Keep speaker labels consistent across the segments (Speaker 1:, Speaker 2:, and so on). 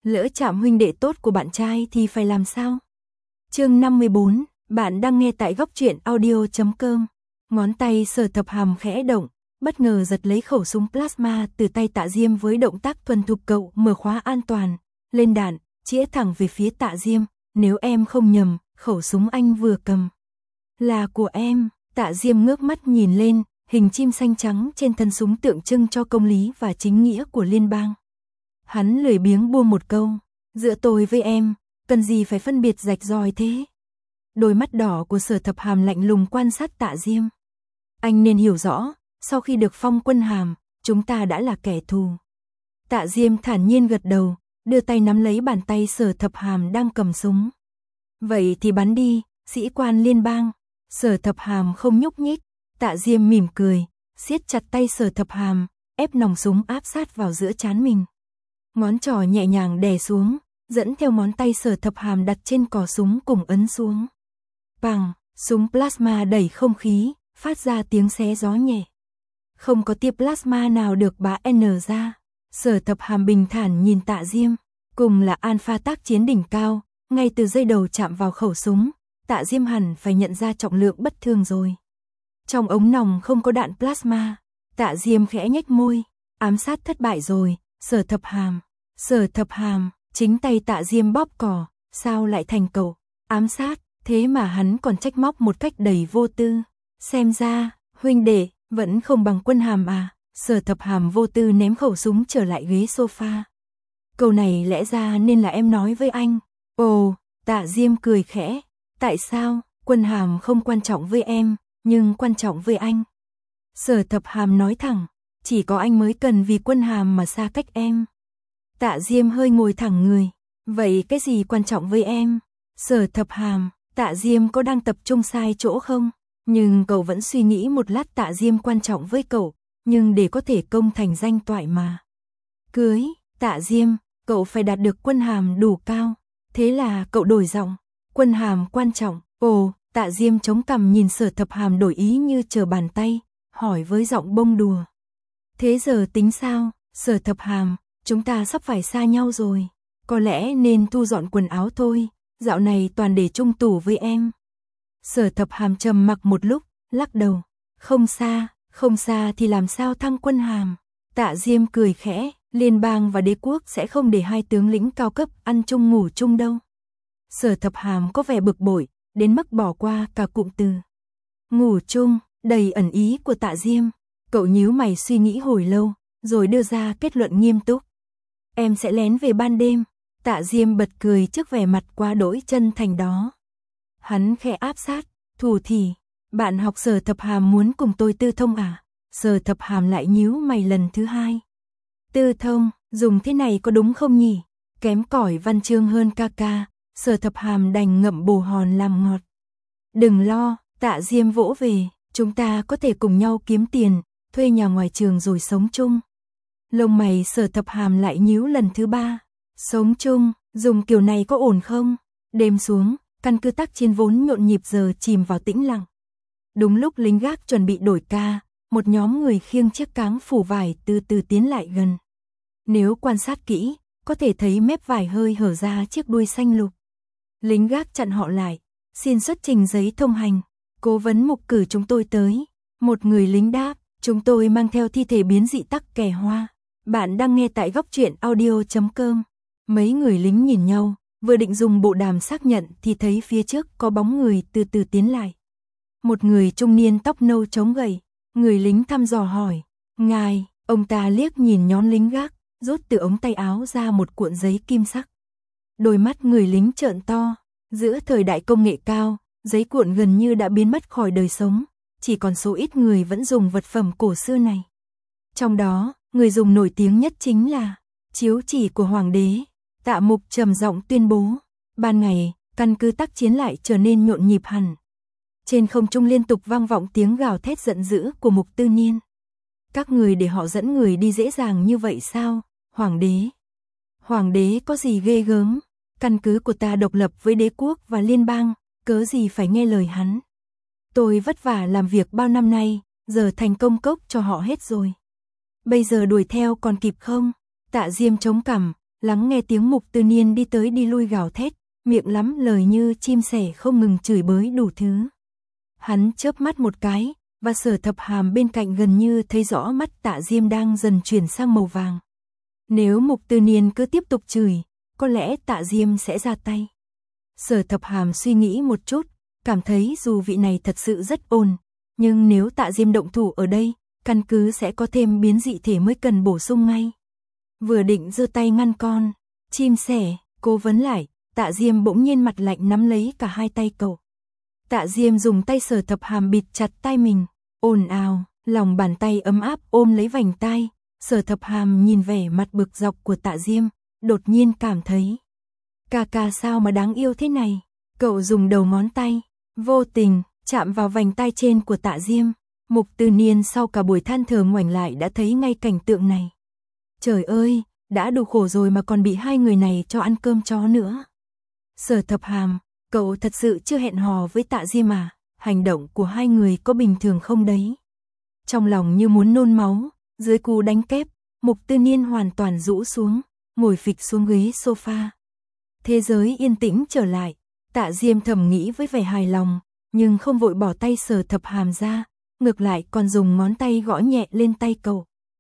Speaker 1: Lỡ chạm huynh đệ tốt của bạn trai thì phải làm sao? Chương 54, bạn đang nghe tại góc truyện audio.com. Ngón tay Sở Thập Hàm khẽ động, bất ngờ giật lấy khẩu súng plasma từ tay Tạ Diêm với động tác thuần thục cậu mở khóa an toàn, lên đạn, chĩa thẳng về phía Tạ Diêm. Nếu em không nhầm, khẩu súng anh vừa cầm là của em. Tạ Diêm ngước mắt nhìn lên, hình chim xanh trắng trên thân súng tượng trưng cho công lý và chính nghĩa của liên bang. Hắn lười biếng buông một câu, giữa tôi với em, cần gì phải phân biệt rạch ròi thế? Đôi mắt đỏ của Sở Thập Hàm lạnh lùng quan sát Tạ Diêm. Anh nên hiểu rõ, sau khi được phong quân hàm, chúng ta đã là kẻ thù. Tạ Diêm thản nhiên gật đầu, đưa tay nắm lấy bàn tay Sở Thập Hàm đang cầm súng. Vậy thì bắn đi, sĩ quan liên bang. Sở Thập Hàm không nhúc nhích. Tạ Diêm mỉm cười, siết chặt tay Sở Thập Hàm, ép nòng súng áp sát vào giữa trán mình. Ngón trỏ nhẹ nhàng đè xuống, dẫn theo ngón tay Sở Thập Hàm đặt trên cò súng cùng ấn xuống. Bang, súng plasma đẩy không khí, phát ra tiếng xé gió nhẹ. Không có tia plasma nào được bá N ra. Sở Thập Hàm bình thản nhìn Tạ Diêm, cùng là alpha tác chiến đỉnh cao, ngay từ giây đầu chạm vào khẩu súng, Tạ Diêm hẳn phải nhận ra trọng lượng bất thường rồi. Trong ống nòng không có đạn plasma. Tạ Diêm khẽ nhếch môi, ám sát thất bại rồi, Sở Thập Hàm. Sở Thập Hàm, chính tay Tạ Diêm bóp cò, sao lại thành cậu ám sát, thế mà hắn còn trách móc một cách đầy vô tư. Xem ra, huynh đệ, vẫn không bằng quân hàm à? Sở Thập Hàm vô tư ném khẩu súng trở lại ghế sofa. Câu này lẽ ra nên là em nói với anh. Ồ, Tạ Diêm cười khẽ, tại sao? Quân hàm không quan trọng với em, nhưng quan trọng với anh. Sở Thập Hàm nói thẳng, chỉ có anh mới cần vì quân hàm mà xa cách em. Tạ Diêm hơi ngồi thẳng người, vậy cái gì quan trọng với em? Sở Thập Hàm, Tạ Diêm có đang tập trung sai chỗ không? Nhưng cậu vẫn suy nghĩ một lát. Tạ Diêm quan trọng với cậu, nhưng để có thể công thành danh toại mà cưới Tạ Diêm, cậu phải đạt được quân hàm đủ cao. Thế là cậu đổi giọng, quân hàm quan trọng. Ồ, Tạ Diêm chống cằm nhìn Sở Thập Hàm đổi ý như chờ bàn tay, hỏi với giọng bông đùa. Thế giờ tính sao? Sở Thập Hàm, chúng ta sắp phải xa nhau rồi, có lẽ nên thu dọn quần áo thôi, dạo này toàn để chung tủ với em. Sở Thập Hàm trầm mặc một lúc, lắc đầu, không xa thì làm sao thăng quân hàm. Tạ Diêm cười khẽ, liên bang và đế quốc sẽ không để hai tướng lĩnh cao cấp ăn chung ngủ chung đâu. Sở Thập Hàm có vẻ bực bội, đến mức bỏ qua cả cụm từ ngủ chung, đầy ẩn ý của Tạ Diêm. Cậu nhíu mày suy nghĩ hồi lâu, rồi đưa ra kết luận nghiêm túc. Em sẽ lén về ban đêm. Tạ Diêm bật cười trước vẻ mặt quá đỗi chân thành đó. Hắn khẽ áp sát, thủ thỉ, bạn học Sở Thập Hàm muốn cùng tôi tư thông à? Sở Thập Hàm lại nhíu mày lần thứ hai. Tư thông, dùng thế này có đúng không nhỉ? Kém cỏi văn chương hơn ca ca. Sở Thập Hàm đành ngậm bồ hòn làm ngọt. Đừng lo, Tạ Diêm vỗ về, chúng ta có thể cùng nhau kiếm tiền, thuê nhà ngoài trường rồi sống chung. Lông mày Sở Thập Hàm lại nhíu lần thứ ba. Sống chung, dùng kiểu này có ổn không? Đêm xuống, căn cứ tác chiến vốn nhộn nhịp giờ chìm vào tĩnh lặng. Đúng lúc lính gác chuẩn bị đổi ca, một nhóm người khiêng chiếc cáng phủ vải từ từ tiến lại gần. Nếu quan sát kỹ, có thể thấy mép vải hơi hở ra chiếc đuôi xanh lục. Lính gác chặn họ lại, xin xuất trình giấy thông hành. Cố vấn mục cử chúng tôi tới. Một người lính đáp, chúng tôi mang theo thi thể biến dị tắc kè hoa. Bạn đang nghe tại góc truyện audio.com. Mấy người lính nhìn nhau, vừa định dùng bộ đàm xác nhận thì thấy phía trước có bóng người từ từ tiến lại. Một người trung niên tóc nâu chống gầy. Người lính thăm dò hỏi, ngài? Ông ta liếc nhìn nhóm lính gác, rút từ ống tay áo ra một cuộn giấy kim sắc. Đôi mắt người lính trợn to. Giữa thời đại công nghệ cao, giấy cuộn gần như đã biến mất khỏi đời sống, chỉ còn số ít người vẫn dùng vật phẩm cổ xưa này. Trong đó, người dùng nổi tiếng nhất chính là chiếu chỉ của hoàng đế. Tạ Mục trầm giọng tuyên bố, ban ngày, căn cứ tác chiến lại trở nên nhộn nhịp hẳn. Trên không trung liên tục vang vọng tiếng gào thét giận dữ của Mục Tư Niên. Các người để họ dẫn người đi dễ dàng như vậy sao? Hoàng đế có gì ghê gớm? Căn cứ của ta độc lập với đế quốc và liên bang, cớ gì phải nghe lời hắn. Tôi vất vả làm việc bao năm nay, giờ thành công cốc cho họ hết rồi. Bây giờ đuổi theo còn kịp không? Tạ Diêm chống cằm, lắng nghe tiếng Mục Tư Niên đi tới đi lui gào thét, miệng lắm lời như chim sẻ không ngừng chửi bới đủ thứ. Hắn chớp mắt một cái, và Sở Thập Hàm bên cạnh gần như thấy rõ mắt Tạ Diêm đang dần chuyển sang màu vàng. Nếu Mục Tư Niên cứ tiếp tục chửi, có lẽ Tạ Diêm sẽ ra tay. Sở Thập Hàm suy nghĩ một chút, cảm thấy dù vị này thật sự rất ồn, nhưng nếu Tạ Diêm động thủ ở đây, căn cứ sẽ có thêm biến dị thể mới cần bổ sung ngay. Vừa định giơ tay ngăn con, chim sẻ, cố vấn lại, Tạ Diêm bỗng nhiên mặt lạnh nắm lấy cả hai tay cậu. Tạ Diêm dùng tay Sở Thập Hàm bịt chặt tai mình, ồn ào, lòng bàn tay ấm áp ôm lấy vành tai. Sở Thập Hàm nhìn vẻ mặt bực dọc của Tạ Diêm, đột nhiên cảm thấy, ca sao mà đáng yêu thế này. Cậu dùng đầu ngón tay, vô tình, chạm vào vành tai trên của Tạ Diêm. Mục Tư Niên sau cả buổi than thở ngoảnh lại đã thấy ngay cảnh tượng này. Trời ơi, đã đủ khổ rồi mà còn bị hai người này cho ăn cơm chó nữa. Sở Thập Hàm, cậu thật sự chưa hẹn hò với Tạ Diêm à? Hành động của hai người có bình thường không đấy? Trong lòng như muốn nôn máu, dưới cú đánh kép, Mục Tư Niên hoàn toàn rũ xuống, ngồi phịch xuống ghế sofa. Thế giới yên tĩnh trở lại, Tạ Diêm thầm nghĩ với vẻ hài lòng, nhưng không vội bỏ tay Sở Thập Hàm ra, ngược lại còn dùng ngón tay gõ nhẹ lên tay cậu.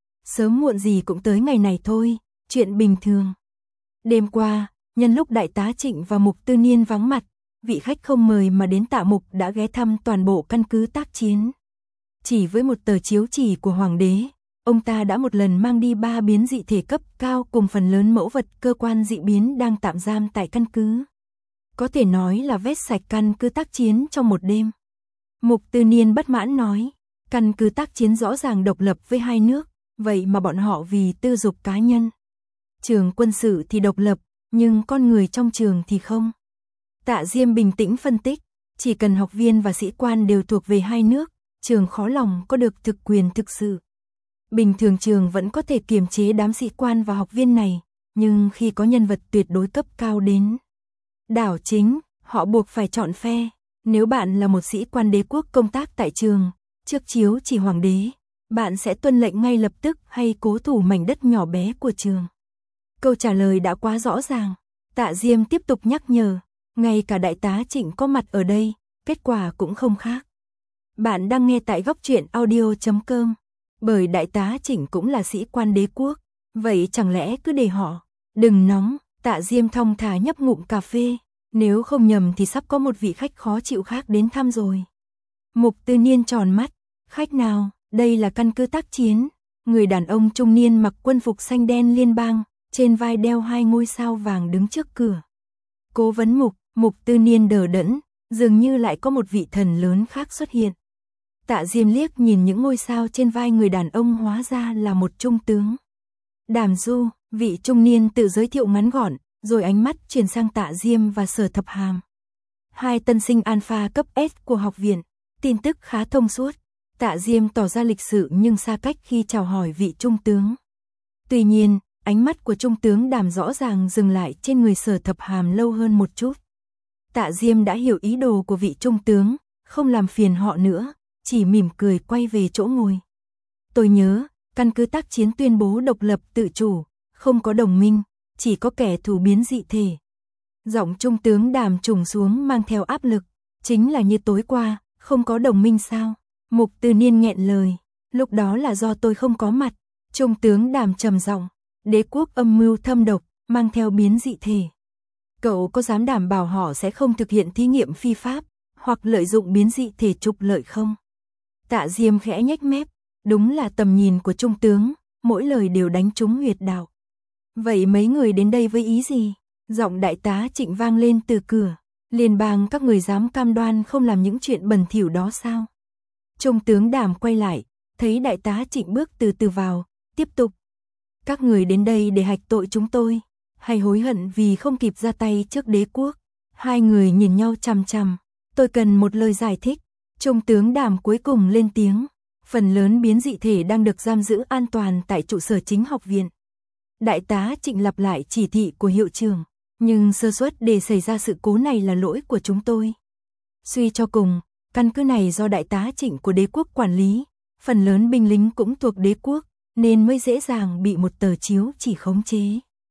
Speaker 1: Sớm muộn gì cũng tới ngày này thôi, chuyện bình thường. Đêm qua, nhân lúc Đại tá Trịnh và Mục Tư Niên vắng mặt, vị khách không mời mà đến Tạ Mục đã ghé thăm toàn bộ căn cứ tác chiến. Chỉ với một tờ chiếu chỉ của Hoàng đế, ông ta đã một lần mang đi 3 biến dị thể cấp cao cùng phần lớn mẫu vật cơ quan dị biến đang tạm giam tại căn cứ. Có thể nói là vét sạch căn cứ tác chiến trong một đêm. Mục Tư Niên bất mãn nói, căn cứ tác chiến rõ ràng độc lập với hai nước, vậy mà bọn họ vì tư dục cá nhân. Trường quân sự thì độc lập, nhưng con người trong trường thì không. Tạ Diêm bình tĩnh phân tích, chỉ cần học viên và sĩ quan đều thuộc về hai nước, trường khó lòng có được thực quyền thực sự. Bình thường trường vẫn có thể kiềm chế đám sĩ quan và học viên này, nhưng khi có nhân vật tuyệt đối cấp cao đến đảo chính, họ buộc phải chọn phe. Nếu bạn là một sĩ quan đế quốc công tác tại trường, trước chiếu chỉ Hoàng đế, bạn sẽ tuân lệnh ngay lập tức hay cố thủ mảnh đất nhỏ bé của trường? Câu trả lời đã quá rõ ràng. Tạ Diêm tiếp tục nhắc nhở, ngay cả Đại tá Trịnh có mặt ở đây, kết quả cũng không khác. Bạn đang nghe tại góc truyện audio.com. Bởi Đại tá Trịnh cũng là sĩ quan đế quốc, vậy chẳng lẽ cứ để họ? Đừng nóng, Tạ Diêm thong thả nhấp ngụm cà phê, nếu không nhầm thì sắp có một vị khách khó chịu khác đến thăm rồi. Mục Tư Niên tròn mắt, khách nào? Đây là căn cứ tác chiến. Người đàn ông trung niên mặc quân phục xanh đen liên bang, trên vai đeo 2 ngôi sao vàng đứng trước cửa. Cố vấn Mục, Mục Tư Niên đờ đẫn, dường như lại có một vị thần lớn khác xuất hiện. Tạ Diêm liếc nhìn những ngôi sao trên vai người đàn ông, hóa ra là một trung tướng. Đàm Du, vị trung niên tự giới thiệu ngắn gọn, rồi ánh mắt chuyển sang Tạ Diêm và Sở Thập Hàm. Hai tân sinh alpha cấp S của học viện, tin tức khá thông suốt. Tạ Diêm tỏ ra lịch sự nhưng xa cách khi chào hỏi vị trung tướng. Tuy nhiên, ánh mắt của trung tướng Đàm rõ ràng dừng lại trên người Sở Thập Hàm lâu hơn một chút. Tạ Diêm đã hiểu ý đồ của vị trung tướng, không làm phiền họ nữa, chỉ mỉm cười quay về chỗ ngồi. Tôi nhớ, căn cứ tác chiến tuyên bố độc lập tự chủ, không có đồng minh, chỉ có kẻ thù biến dị thể. Giọng trung tướng Đàm trùng xuống mang theo áp lực, chính là như tối qua, không có đồng minh sao? Mục Tư Niên nghẹn lời, lúc đó là do tôi không có mặt. Trung tướng Đàm trầm giọng, đế quốc âm mưu thâm độc, mang theo biến dị thể. Cậu có dám đảm bảo họ sẽ không thực hiện thí nghiệm phi pháp, hoặc lợi dụng biến dị thể trục lợi không? Tạ Diêm khẽ nhếch mép, đúng là tầm nhìn của trung tướng, mỗi lời đều đánh trúng huyệt đạo. Vậy mấy người đến đây với ý gì? Giọng Đại tá Trịnh vang lên từ cửa. Liên bang các người dám cam đoan không làm những chuyện bẩn thỉu đó sao? Trung tướng Đàm quay lại, thấy Đại tá Trịnh bước từ từ vào, tiếp tục. Các người đến đây để hạch tội chúng tôi, hay hối hận vì không kịp ra tay trước đế quốc? Hai người nhìn nhau chằm chằm, tôi cần một lời giải thích. Trung tướng Đàm cuối cùng lên tiếng, phần lớn biến dị thể đang được giam giữ an toàn tại trụ sở chính học viện. Đại tá Trịnh lặp lại chỉ thị của hiệu trưởng, nhưng sơ suất để xảy ra sự cố này là lỗi của chúng tôi. Suy cho cùng, căn cứ này do Đại tá Trịnh của đế quốc quản lý, phần lớn binh lính cũng thuộc đế quốc, nên mới dễ dàng bị một tờ chiếu chỉ khống chế.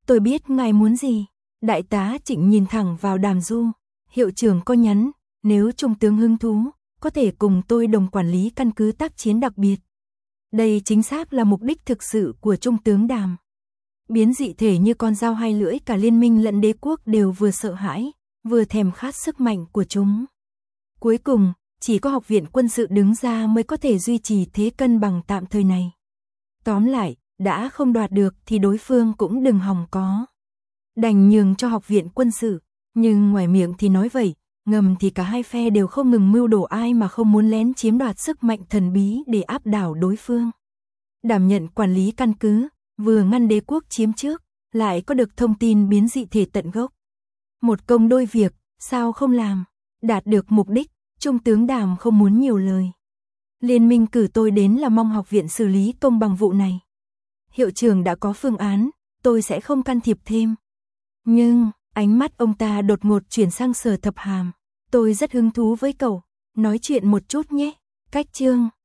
Speaker 1: Tôi biết ngài muốn gì. Đại tá Trịnh nhìn thẳng vào Đàm Du. Hiệu trưởng có nhắn, nếu trung tướng hứng thú, có thể cùng tôi đồng quản lý căn cứ tác chiến đặc biệt. Đây chính xác là mục đích thực sự của trung tướng Đàm. Biến dị thể như con dao hai lưỡi, cả liên minh lẫn đế quốc đều vừa sợ hãi, vừa thèm khát sức mạnh của chúng. Cuối cùng, chỉ có học viện quân sự đứng ra mới có thể duy trì thế cân bằng tạm thời này. Tóm lại, đã không đoạt được thì đối phương cũng đừng hòng có. Đành nhường cho học viện quân sự, nhưng ngoài miệng thì nói vậy, ngầm thì cả hai phe đều không ngừng mưu đồ, ai mà không muốn lén chiếm đoạt sức mạnh thần bí để áp đảo đối phương. Đảm nhận quản lý căn cứ, vừa ngăn đế quốc chiếm trước, lại có được thông tin biến dị thể tận gốc. Một công đôi việc, sao không làm? Đạt được mục đích, trung tướng Đàm không muốn nhiều lời. Liên minh cử tôi đến là mong học viện xử lý công bằng vụ này. Hiệu trưởng đã có phương án, tôi sẽ không can thiệp thêm. Nhưng, ánh mắt ông ta đột ngột chuyển sang Sở Thập Hàm. Tôi rất hứng thú với cậu, nói chuyện một chút nhé. Cách chương